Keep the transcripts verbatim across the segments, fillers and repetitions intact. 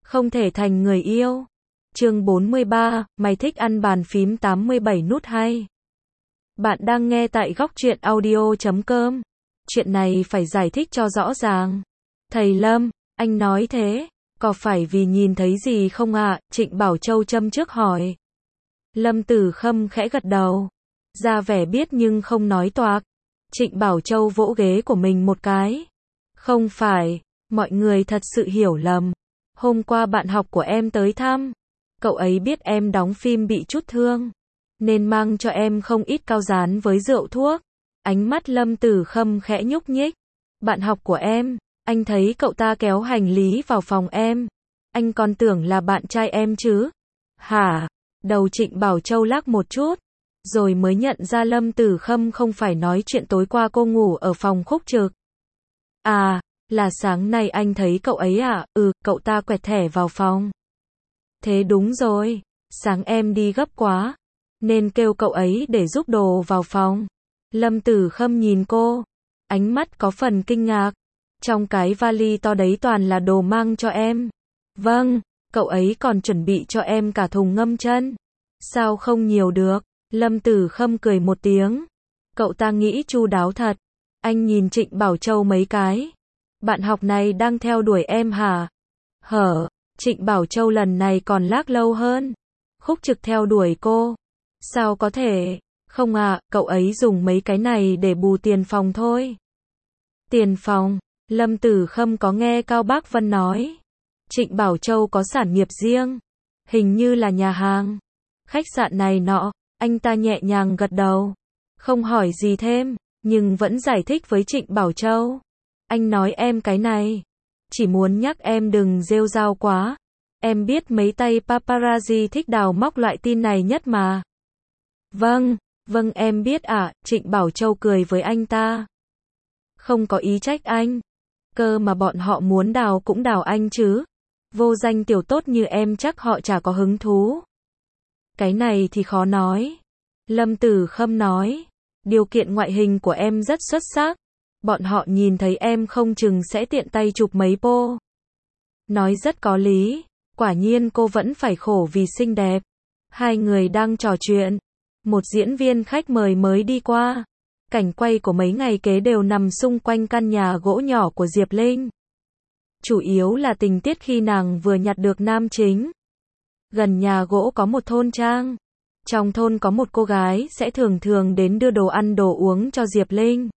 không thể thành người yêu. Chương bốn mươi ba, mày thích ăn bàn phím tám mươi bảy nút hay. Bạn đang nghe tại góc truyện audio chấm com. Chuyện này phải giải thích cho rõ ràng. Thầy Lâm, anh nói thế, có phải vì nhìn thấy gì không ạ? Trịnh Bảo Châu châm trước hỏi. Lâm Tử Khâm khẽ gật đầu, ra vẻ biết nhưng không nói toạc. Trịnh Bảo Châu vỗ ghế của mình một cái. Không phải, mọi người thật sự hiểu lầm. Hôm qua bạn học của em tới thăm. Cậu ấy biết em đóng phim bị chút thương, nên mang cho em không ít cao dán với rượu thuốc. Ánh mắt Lâm Tử Khâm khẽ nhúc nhích. Bạn học của em, anh thấy cậu ta kéo hành lý vào phòng em. Anh còn tưởng là bạn trai em chứ. Hả? Đầu Trịnh Bảo Châu lắc một chút, rồi mới nhận ra Lâm Tử Khâm không phải nói chuyện tối qua cô ngủ ở phòng Khúc Trực. À, là sáng nay anh thấy cậu ấy à? Ừ, cậu ta quẹt thẻ vào phòng. Thế đúng rồi, sáng em đi gấp quá, nên kêu cậu ấy để giúp đồ vào phòng. Lâm Tử Khâm nhìn cô, ánh mắt có phần kinh ngạc. Trong cái vali to đấy toàn là đồ mang cho em. Vâng, cậu ấy còn chuẩn bị cho em cả thùng ngâm chân. Sao không nhiều được? Lâm Tử Khâm cười một tiếng. Cậu ta nghĩ chu đáo thật. Anh nhìn Trịnh Bảo Châu mấy cái. Bạn học này đang theo đuổi em hả? Hở, Trịnh Bảo Châu lần này còn lác lâu hơn. Khúc Trực theo đuổi cô. Sao có thể? Không à, cậu ấy dùng mấy cái này để bù tiền phòng thôi. Tiền phòng? Lâm Tử Khâm có nghe Cao Bác Vân nói. Trịnh Bảo Châu có sản nghiệp riêng. Hình như là nhà hàng, khách sạn này nọ. Anh ta nhẹ nhàng gật đầu. Không hỏi gì thêm, nhưng vẫn giải thích với Trịnh Bảo Châu. Anh nói em cái này, chỉ muốn nhắc em đừng rêu rao quá. Em biết mấy tay paparazzi thích đào móc loại tin này nhất mà. Vâng, vâng em biết ạ, à, Trịnh Bảo Châu cười với anh ta. Không có ý trách anh. Cơ mà bọn họ muốn đào cũng đào anh chứ. Vô danh tiểu tốt như em chắc họ chả có hứng thú. Cái này thì khó nói. Lâm Tử Khâm nói. Điều kiện ngoại hình của em rất xuất sắc. Bọn họ nhìn thấy em không chừng sẽ tiện tay chụp mấy pô. Nói rất có lý. Quả nhiên cô vẫn phải khổ vì xinh đẹp. Hai người đang trò chuyện. Một diễn viên khách mời mới đi qua. Cảnh quay của mấy ngày kế đều nằm xung quanh căn nhà gỗ nhỏ của Diệp Linh. Chủ yếu là tình tiết khi nàng vừa nhặt được nam chính. Gần nhà gỗ có một thôn trang. Trong thôn có một cô gái sẽ thường thường đến đưa đồ ăn đồ uống cho Diệp Linh.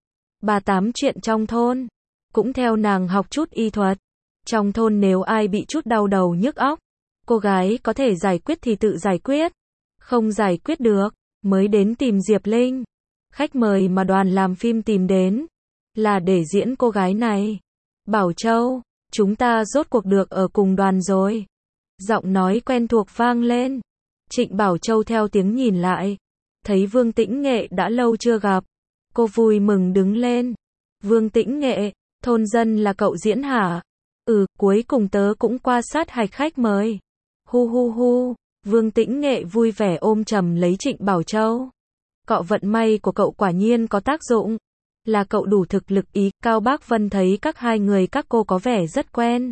Bà tám chuyện trong thôn. Cũng theo nàng học chút y thuật. Trong thôn nếu ai bị chút đau đầu nhức óc, cô gái có thể giải quyết thì tự giải quyết. Không giải quyết được, mới đến tìm Diệp Linh. Khách mời mà đoàn làm phim tìm đến là để diễn cô gái này. Bảo Châu, chúng ta rốt cuộc được ở cùng đoàn rồi. Giọng nói quen thuộc vang lên. Trịnh Bảo Châu theo tiếng nhìn lại. Thấy Vương Tĩnh Nghệ đã lâu chưa gặp. Cô vui mừng đứng lên. Vương Tĩnh Nghệ, thôn dân là cậu diễn hả? Ừ, cuối cùng tớ cũng qua sát hạch khách mời. Hu hu hu, Vương Tĩnh Nghệ vui vẻ ôm chầm lấy Trịnh Bảo Châu. Cọ vận may của cậu quả nhiên có tác dụng. Là cậu đủ thực lực ý. Cao Bác Vân thấy các hai người các cô có vẻ rất quen.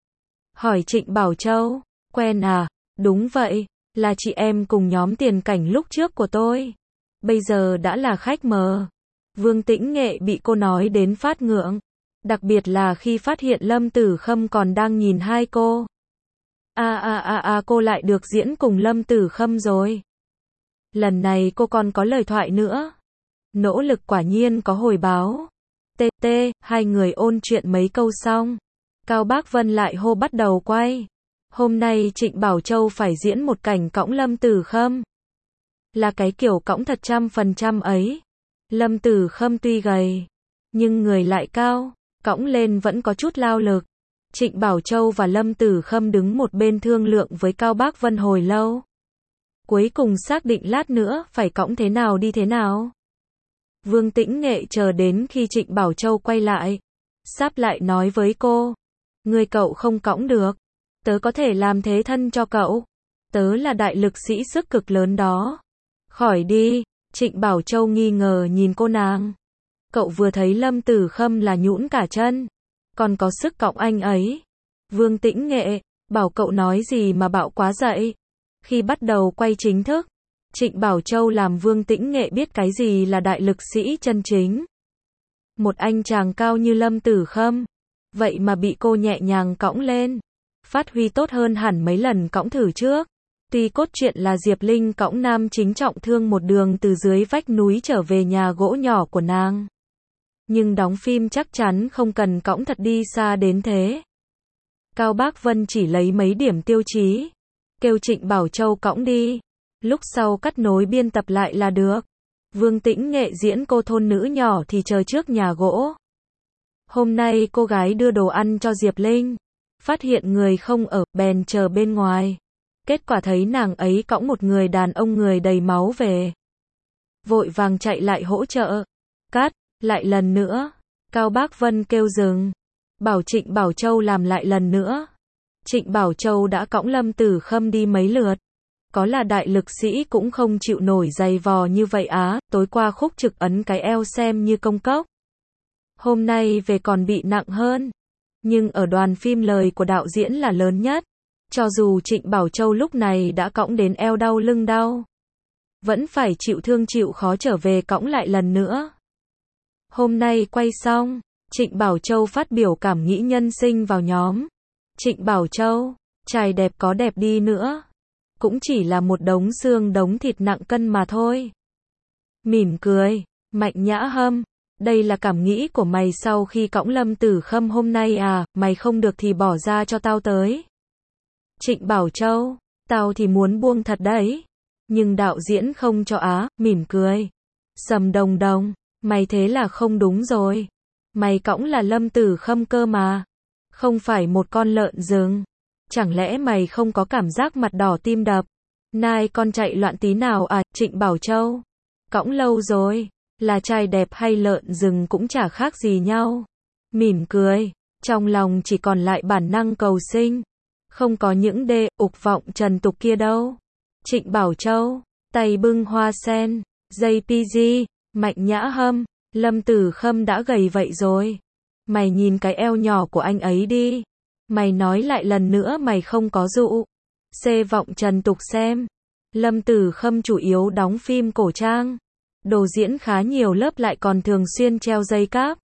Hỏi Trịnh Bảo Châu, quen à? Đúng vậy, là chị em cùng nhóm tiền cảnh lúc trước của tôi. Bây giờ đã là khách mời. Vương Tĩnh Nghệ bị cô nói đến phát ngượng. Đặc biệt là khi phát hiện Lâm Tử Khâm còn đang nhìn hai cô. À à à à cô lại được diễn cùng Lâm Tử Khâm rồi. Lần này cô còn có lời thoại nữa. Nỗ lực quả nhiên có hồi báo. Tê tê, hai người ôn chuyện mấy câu xong. Cao Bác Vân lại hô bắt đầu quay. Hôm nay Trịnh Bảo Châu phải diễn một cảnh cõng Lâm Tử Khâm. Là cái kiểu cõng thật trăm phần trăm ấy. Lâm Tử Khâm tuy gầy, nhưng người lại cao, cõng lên vẫn có chút lao lực. Trịnh Bảo Châu và Lâm Tử Khâm đứng một bên thương lượng với Cao Bác Vân hồi lâu. Cuối cùng xác định lát nữa phải cõng thế nào đi thế nào. Vương Tĩnh Nghệ chờ đến khi Trịnh Bảo Châu quay lại. Sắp lại nói với cô. Người cậu không cõng được. Tớ có thể làm thế thân cho cậu. Tớ là đại lực sĩ sức cực lớn đó. Khỏi đi. Trịnh Bảo Châu nghi ngờ nhìn cô nàng. Cậu vừa thấy Lâm Tử Khâm là nhũn cả chân. Còn có sức cõng anh ấy. Vương Tĩnh Nghệ. Bảo cậu nói gì mà bạo quá vậy? Khi bắt đầu quay chính thức, Trịnh Bảo Châu làm Vương Tĩnh Nghệ biết cái gì là đại lực sĩ chân chính. Một anh chàng cao như Lâm Tử Khâm, vậy mà bị cô nhẹ nhàng cõng lên. Phát huy tốt hơn hẳn mấy lần cõng thử trước. Tuy cốt truyện là Diệp Linh cõng nam chính trọng thương một đường từ dưới vách núi trở về nhà gỗ nhỏ của nàng. Nhưng đóng phim chắc chắn không cần cõng thật đi xa đến thế. Cao Bác Vân chỉ lấy mấy điểm tiêu chí, kêu Trịnh Bảo Châu cõng đi. Lúc sau cắt nối biên tập lại là được. Vương Tĩnh Nghệ diễn cô thôn nữ nhỏ thì chờ trước nhà gỗ. Hôm nay cô gái đưa đồ ăn cho Diệp Linh, phát hiện người không ở, bèn chờ bên ngoài. Kết quả thấy nàng ấy cõng một người đàn ông người đầy máu về. Vội vàng chạy lại hỗ trợ. Cắt, lại lần nữa. Cao Bác Vân kêu dừng. Bảo Trịnh Bảo Châu làm lại lần nữa. Trịnh Bảo Châu đã cõng Lâm Tử Khâm đi mấy lượt. Có là đại lực sĩ cũng không chịu nổi dày vò như vậy á, tối qua Khúc Trực ấn cái eo xem như công cốc. Hôm nay về còn bị nặng hơn. Nhưng ở đoàn phim lời của đạo diễn là lớn nhất. Cho dù Trịnh Bảo Châu lúc này đã cõng đến eo đau lưng đau, vẫn phải chịu thương chịu khó trở về cõng lại lần nữa. Hôm nay quay xong, Trịnh Bảo Châu phát biểu cảm nghĩ nhân sinh vào nhóm. Trịnh Bảo Châu, trai đẹp có đẹp đi nữa, cũng chỉ là một đống xương đống thịt nặng cân mà thôi. Mỉm cười, Mạnh Nhã Hâm, đây là cảm nghĩ của mày sau khi cõng Lâm Tử Khâm hôm nay à, mày không được thì bỏ ra cho tao tới. Trịnh Bảo Châu, tao thì muốn buông thật đấy, nhưng đạo diễn không cho á, mỉm cười. Sầm Đồng Đồng, mày thế là không đúng rồi. Mày cõng là Lâm Tử Khâm cơ mà, không phải một con lợn rừng. Chẳng lẽ mày không có cảm giác mặt đỏ tim đập? Nai con chạy loạn tí nào à, Trịnh Bảo Châu? Cõng lâu rồi, là trai đẹp hay lợn rừng cũng chả khác gì nhau. Mỉm cười, trong lòng chỉ còn lại bản năng cầu sinh. Không có những đê, ục vọng trần tục kia đâu. Trịnh Bảo Châu, tay bưng hoa sen, dây pi gi, Mạnh Nhã Hâm, Lâm Tử Khâm đã gầy vậy rồi. Mày nhìn cái eo nhỏ của anh ấy đi. Mày nói lại lần nữa mày không có dụ. Xê vọng trần tục xem. Lâm Tử Khâm chủ yếu đóng phim cổ trang. Đồ diễn khá nhiều lớp lại còn thường xuyên treo dây cáp.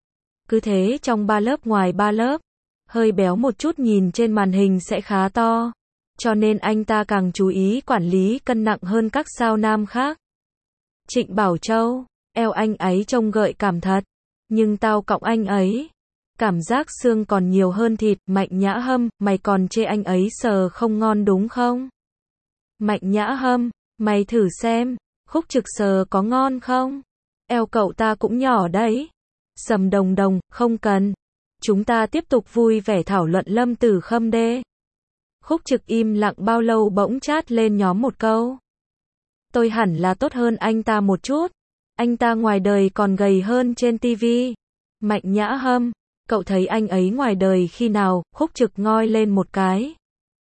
Cứ thế trong ba lớp ngoài ba lớp. Hơi béo một chút nhìn trên màn hình sẽ khá to. Cho nên anh ta càng chú ý quản lý cân nặng hơn các sao nam khác. Trịnh Bảo Châu, eo anh ấy trông gợi cảm thật. Nhưng tao cõng anh ấy, cảm giác xương còn nhiều hơn thịt. Mạnh Nhã Hâm, mày còn chê anh ấy sờ không ngon đúng không? Mạnh Nhã Hâm, mày thử xem, Khúc Trực sờ có ngon không? Eo cậu ta cũng nhỏ đấy. Sầm Đồng Đồng, không cần. Chúng ta tiếp tục vui vẻ thảo luận Lâm Tử Khâm đê. Khúc Trực im lặng bao lâu bỗng chát lên nhóm một câu. Tôi hẳn là tốt hơn anh ta một chút. Anh ta ngoài đời còn gầy hơn trên tivi. Mạnh Nhã Hâm, cậu thấy anh ấy ngoài đời khi nào? Khúc Trực ngoi lên một cái.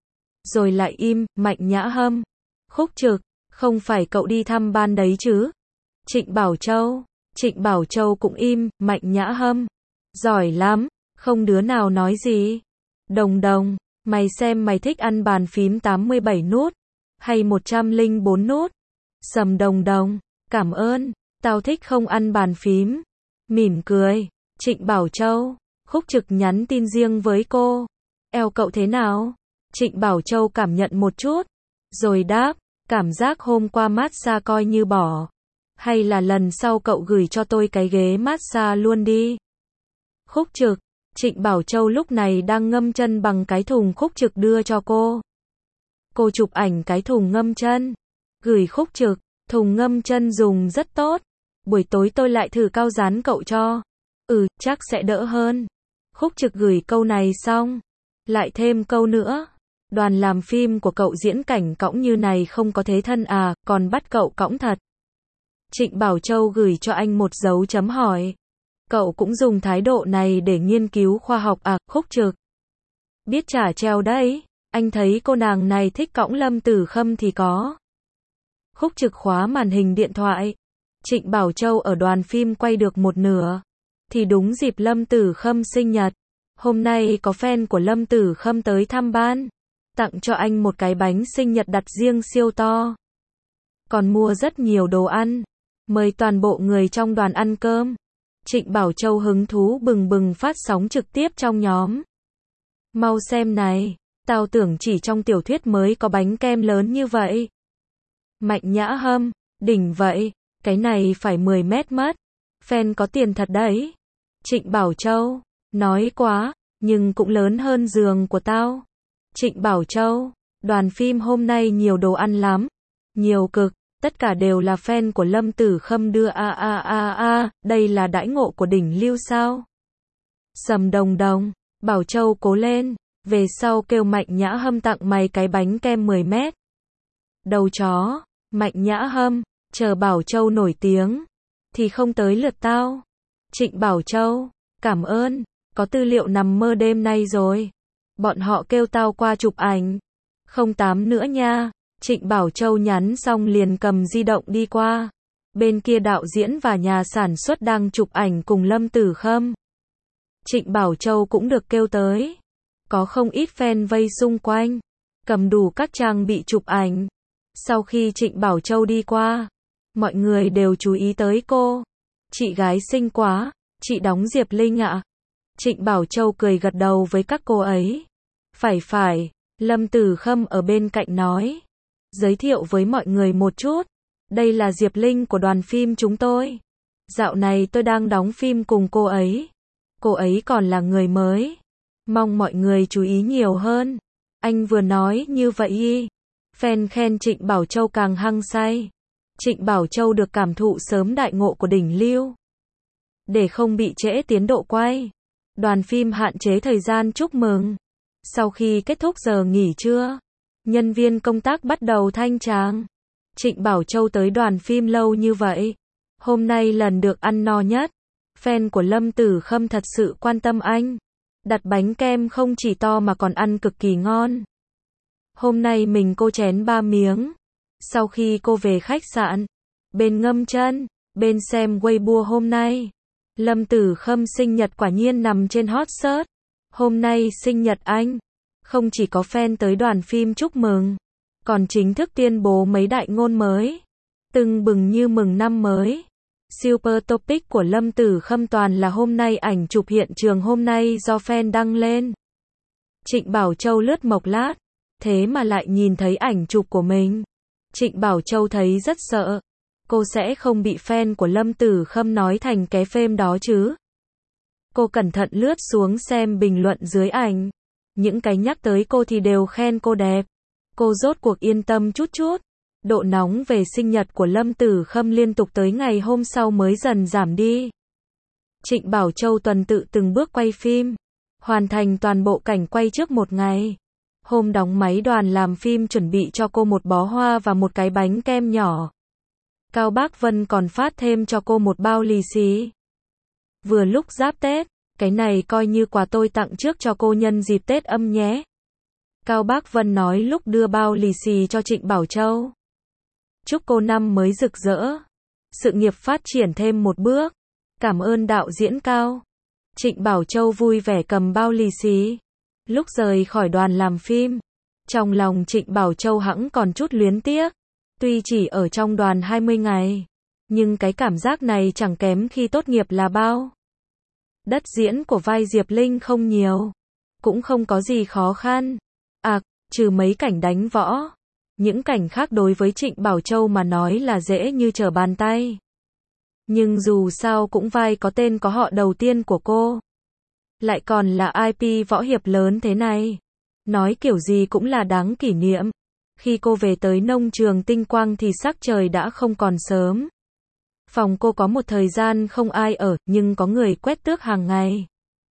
Rồi lại im. Mạnh Nhã Hâm, Khúc Trực, không phải cậu đi thăm ban đấy chứ? Trịnh Bảo Châu, Trịnh Bảo Châu cũng im. Mạnh Nhã Hâm, giỏi lắm, không đứa nào nói gì. Đồng Đồng, mày xem mày thích ăn bàn phím tám mươi bảy nút, hay một trăm lẻ bốn nút? Sầm Đồng Đồng, cảm ơn, tao thích không ăn bàn phím. Mỉm cười, Trịnh Bảo Châu, Khúc Trực nhắn tin riêng với cô. Eo cậu thế nào? Trịnh Bảo Châu cảm nhận một chút, rồi đáp, cảm giác hôm qua massage coi như bỏ. Hay là lần sau cậu gửi cho tôi cái ghế massage luôn đi. Khúc Trực, Trịnh Bảo Châu lúc này đang ngâm chân bằng cái thùng Khúc Trực đưa cho cô. Cô chụp ảnh cái thùng ngâm chân, gửi Khúc Trực, thùng ngâm chân dùng rất tốt. Buổi tối tôi lại thử cao dán cậu cho. Ừ, chắc sẽ đỡ hơn. Khúc Trực gửi câu này xong, lại thêm câu nữa. Đoàn làm phim của cậu diễn cảnh cõng như này không có thế thân à, còn bắt cậu cõng thật. Trịnh Bảo Châu gửi cho anh một dấu chấm hỏi. Cậu cũng dùng thái độ này để nghiên cứu khoa học à? Khúc Trực, biết trả treo đấy. Anh thấy cô nàng này thích cõng Lâm Tử Khâm thì có. Khúc Trực khóa màn hình điện thoại. Trịnh Bảo Châu ở đoàn phim quay được một nửa, thì đúng dịp Lâm Tử Khâm sinh nhật. Hôm nay có fan của Lâm Tử Khâm tới thăm ban, tặng cho anh một cái bánh sinh nhật đặt riêng siêu to. Còn mua rất nhiều đồ ăn, mời toàn bộ người trong đoàn ăn cơm. Trịnh Bảo Châu hứng thú bừng bừng phát sóng trực tiếp trong nhóm. Mau xem này, tao tưởng chỉ trong tiểu thuyết mới có bánh kem lớn như vậy. Mạnh Nhã Hâm, đỉnh vậy, cái này phải mười mét mất. Fan có tiền thật đấy. Trịnh Bảo Châu, nói quá, nhưng cũng lớn hơn giường của tao. Trịnh Bảo Châu, đoàn phim hôm nay nhiều đồ ăn lắm. Nhiều cực, tất cả đều là fan của Lâm Tử Khâm đưa a a a a, đây là đãi ngộ của đỉnh lưu sao? Sầm đồng đồng, Bảo Châu cố lên, về sau kêu Mạnh Nhã Hâm tặng mày cái bánh kem mười mét. Đầu chó, Mạnh Nhã Hâm, chờ Bảo Châu nổi tiếng, thì không tới lượt tao. Trịnh Bảo Châu, cảm ơn, có tư liệu nằm mơ đêm nay rồi. Bọn họ kêu tao qua chụp ảnh. Không tám nữa nha. Trịnh Bảo Châu nhắn xong liền cầm di động đi qua. Bên kia đạo diễn và nhà sản xuất đang chụp ảnh cùng Lâm Tử Khâm. Trịnh Bảo Châu cũng được kêu tới. Có không ít fan vây xung quanh, cầm đủ các trang bị chụp ảnh. Sau khi Trịnh Bảo Châu đi qua, mọi người đều chú ý tới cô. Chị gái xinh quá, chị đóng Diệp Linh ạ. Trịnh Bảo Châu cười gật đầu với các cô ấy. Phải phải, Lâm Tử Khâm ở bên cạnh nói. Giới thiệu với mọi người một chút. Đây là Diệp Linh của đoàn phim chúng tôi. Dạo này tôi đang đóng phim cùng cô ấy. Cô ấy còn là người mới. Mong mọi người chú ý nhiều hơn. Anh vừa nói như vậy y. Fan khen Trịnh Bảo Châu càng hăng say. Trịnh Bảo Châu được cảm thụ sớm đại ngộ của đỉnh lưu. Để không bị trễ tiến độ quay, đoàn phim hạn chế thời gian chúc mừng. Sau khi kết thúc giờ nghỉ trưa, nhân viên công tác bắt đầu thanh tràng. Trịnh Bảo Châu tới đoàn phim lâu như vậy, hôm nay lần được ăn no nhất. Fan của Lâm Tử Khâm thật sự quan tâm anh. Đặt bánh kem không chỉ to mà còn ăn cực kỳ ngon. Hôm nay mình cô chén ba miếng. Sau khi cô về khách sạn, bên ngâm chân, bên xem Weibo hôm nay. Lâm Tử Khâm sinh nhật quả nhiên nằm trên hot search. Hôm nay sinh nhật anh, không chỉ có fan tới đoàn phim chúc mừng, còn chính thức tuyên bố mấy đại ngôn mới. Tưng bừng như mừng năm mới. Super topic của Lâm Tử Khâm toàn là hôm nay ảnh chụp hiện trường hôm nay do fan đăng lên. Trịnh Bảo Châu lướt một lát, thế mà lại nhìn thấy ảnh chụp của mình. Trịnh Bảo Châu thấy rất sợ. Cô sẽ không bị fan của Lâm Tử Khâm nói thành cái phêm đó chứ. Cô cẩn thận lướt xuống xem bình luận dưới ảnh. Những cái nhắc tới cô thì đều khen cô đẹp. Cô rốt cuộc yên tâm chút chút. Độ nóng về sinh nhật của Lâm Tử Khâm liên tục tới ngày hôm sau mới dần giảm đi. Trịnh Bảo Châu tuần tự từng bước quay phim, hoàn thành toàn bộ cảnh quay trước một ngày. Hôm đóng máy đoàn làm phim chuẩn bị cho cô một bó hoa và một cái bánh kem nhỏ. Cao Bác Vân còn phát thêm cho cô một bao lì xì. Vừa lúc giáp Tết, cái này coi như quà tôi tặng trước cho cô nhân dịp Tết âm nhé. Cao Bác Vân nói lúc đưa bao lì xì cho Trịnh Bảo Châu. Chúc cô năm mới rực rỡ, sự nghiệp phát triển thêm một bước. Cảm ơn đạo diễn Cao. Trịnh Bảo Châu vui vẻ cầm bao lì xì. Lúc rời khỏi đoàn làm phim, trong lòng Trịnh Bảo Châu hẵng còn chút luyến tiếc. Tuy chỉ ở trong đoàn hai mươi ngày, nhưng cái cảm giác này chẳng kém khi tốt nghiệp là bao. Đất diễn của vai Diệp Linh không nhiều, cũng không có gì khó khăn. À, trừ mấy cảnh đánh võ. Những cảnh khác đối với Trịnh Bảo Châu mà nói là dễ như trở bàn tay. Nhưng dù sao cũng vai có tên có họ đầu tiên của cô. Lại còn là i pê võ hiệp lớn thế này. Nói kiểu gì cũng là đáng kỷ niệm. Khi cô về tới nông trường Tinh Quang thì sắc trời đã không còn sớm. Phòng cô có một thời gian không ai ở, nhưng có người quét tước hàng ngày.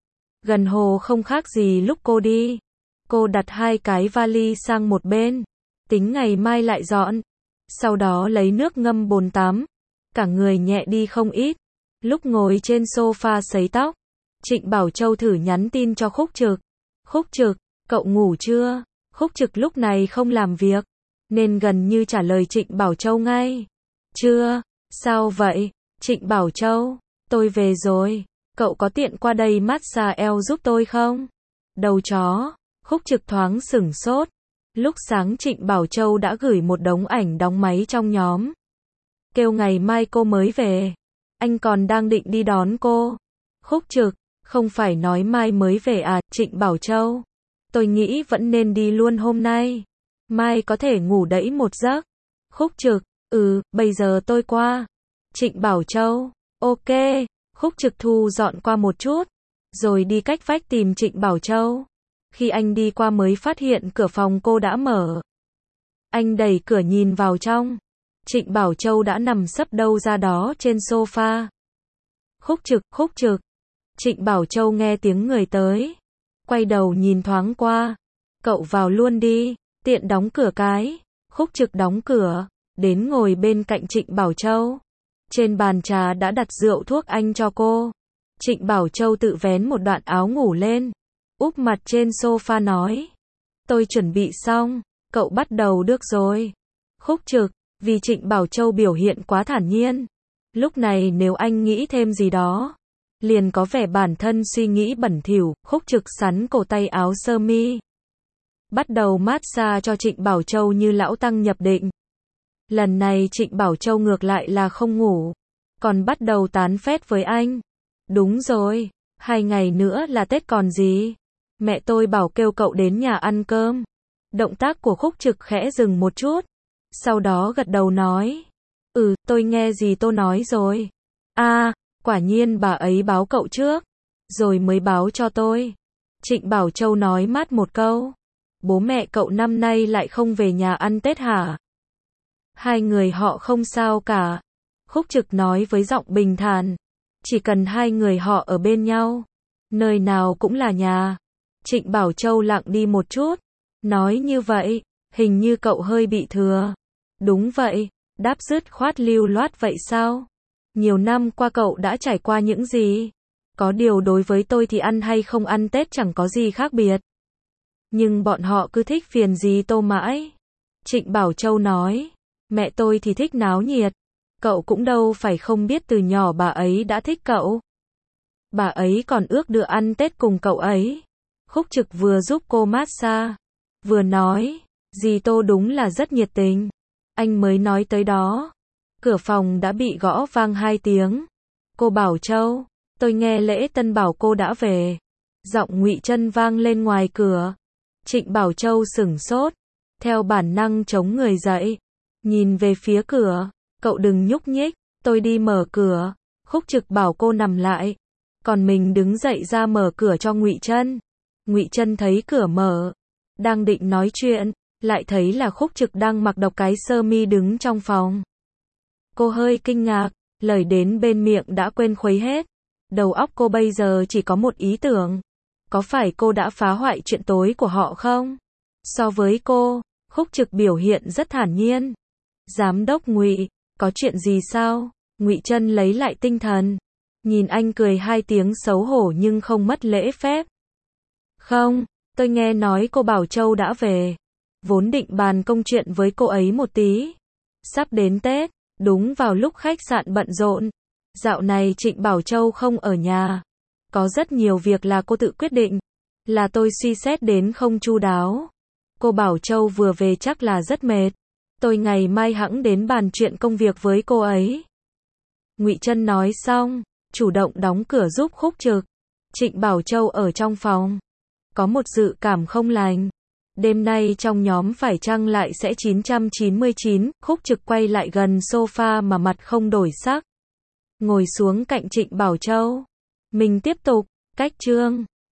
Gần hồ không khác gì lúc cô đi. Cô đặt hai cái vali sang một bên, tính ngày mai lại dọn. Sau đó lấy nước ngâm bồn tắm. Cả người nhẹ đi không ít. Lúc ngồi trên sofa sấy tóc, Trịnh Bảo Châu thử nhắn tin cho Khúc Trực. Khúc Trực, cậu ngủ chưa? Khúc Trực lúc này không làm việc, nên gần như trả lời Trịnh Bảo Châu ngay. Chưa, sao vậy? Trịnh Bảo Châu, tôi về rồi. cậu có tiện qua đây massage eo giúp tôi không? Đầu chó, Khúc Trực thoáng sửng sốt. Lúc sáng Trịnh Bảo Châu đã gửi một đống ảnh đóng máy trong nhóm. Kêu ngày mai cô mới về. Anh còn đang định đi đón cô. Khúc Trực, không phải nói mai mới về à, Trịnh Bảo Châu. Tôi nghĩ vẫn nên đi luôn hôm nay. Mai có thể ngủ đẫy một giấc. Khúc Trực, ừ, bây giờ tôi qua. Trịnh Bảo Châu, ok. Khúc Trực thu dọn qua một chút, rồi đi cách vách tìm Trịnh Bảo Châu. Khi anh đi qua mới phát hiện cửa phòng cô đã mở. Anh đẩy cửa nhìn vào trong. Trịnh Bảo Châu đã nằm sấp đâu ra đó trên sofa. Khúc Trực, Khúc Trực. Trịnh Bảo Châu nghe tiếng người tới. Quay đầu nhìn thoáng qua. Cậu vào luôn đi, tiện đóng cửa cái. Khúc Trực đóng cửa, đến ngồi bên cạnh Trịnh Bảo Châu. Trên bàn trà đã đặt rượu thuốc anh cho cô. Trịnh Bảo Châu tự vén một đoạn áo ngủ lên, úp mặt trên sofa nói. Tôi chuẩn bị xong, cậu bắt đầu được rồi. Khúc Trực, vì Trịnh Bảo Châu biểu hiện quá thản nhiên. Lúc này nếu anh nghĩ thêm gì đó, liền có vẻ bản thân suy nghĩ bẩn thỉu. Khúc Trực sắn cổ tay áo sơ mi, bắt đầu massage cho Trịnh Bảo Châu như lão tăng nhập định. Lần này Trịnh Bảo Châu ngược lại là không ngủ, còn bắt đầu tán phét với anh. Đúng rồi, hai ngày nữa là Tết còn gì. Mẹ tôi bảo kêu cậu đến nhà ăn cơm. Động tác của Khúc Trực khẽ dừng một chút, sau đó gật đầu nói. Ừ, tôi nghe gì tôi nói rồi. À, quả nhiên bà ấy báo cậu trước, rồi mới báo cho tôi. Trịnh Bảo Châu nói mát một câu. Bố mẹ cậu năm nay lại không về nhà ăn Tết hả? Hai người họ không sao cả. Khúc Trực nói với giọng bình thản. Chỉ cần hai người họ ở bên nhau, nơi nào cũng là nhà. Trịnh Bảo Châu lặng đi một chút, nói như vậy, hình như cậu hơi bị thừa. Đúng vậy, đáp dứt khoát lưu loát vậy sao? Nhiều năm qua cậu đã trải qua những gì? Có điều đối với tôi thì ăn hay không ăn Tết chẳng có gì khác biệt. Nhưng bọn họ cứ thích phiền gì tô mãi. Trịnh Bảo Châu nói. Mẹ tôi thì thích náo nhiệt. Cậu cũng đâu phải không biết từ nhỏ bà ấy đã thích cậu. Bà ấy còn ước được ăn Tết cùng cậu ấy. Khúc Trực vừa giúp cô massage, vừa nói. Dì Tô đúng là rất nhiệt tình. Anh mới nói tới đó, cửa phòng đã bị gõ vang hai tiếng. Cô Bảo Châu, tôi nghe Lễ Tân bảo cô đã về. Giọng Ngụy Trân vang lên ngoài cửa. Trịnh Bảo Châu sửng sốt, theo bản năng chống người dậy, nhìn về phía cửa. Cậu đừng nhúc nhích, tôi đi mở cửa. Khúc Trực bảo cô nằm lại, còn mình đứng dậy ra mở cửa cho Ngụy Trân. Ngụy Trân thấy cửa mở, đang định nói chuyện, lại thấy là Khúc Trực đang mặc độc cái sơ mi đứng trong phòng. Cô hơi kinh ngạc, lời đến bên miệng đã quên khuấy hết. Đầu óc cô bây giờ chỉ có một ý tưởng. Có phải cô đã phá hoại chuyện tối của họ không? So với cô, Khúc Trực biểu hiện rất thản nhiên. Giám đốc Ngụy, có chuyện gì sao? Ngụy Trân lấy lại tinh thần, nhìn anh cười hai tiếng xấu hổ nhưng không mất lễ phép. Không, tôi nghe nói cô Bảo Châu đã về. Vốn định bàn công chuyện với cô ấy một tí. Sắp đến Tết, đúng vào lúc khách sạn bận rộn. Dạo này Trịnh Bảo Châu không ở nhà. Có rất nhiều việc là cô tự quyết định. Là tôi suy xét đến không chu đáo. Cô Bảo Châu vừa về chắc là rất mệt. Tôi ngày mai hẵng đến bàn chuyện công việc với cô ấy. Ngụy Trân nói xong, chủ động đóng cửa giúp Khúc Trực. Trịnh Bảo Châu ở trong phòng, có một dự cảm không lành. Đêm nay trong nhóm phải chăng lại sẽ chín trăm chín mươi chín. Khúc Trực quay lại gần sofa mà mặt không đổi sắc, ngồi xuống cạnh Trịnh Bảo Châu. Mình tiếp tục, cách chương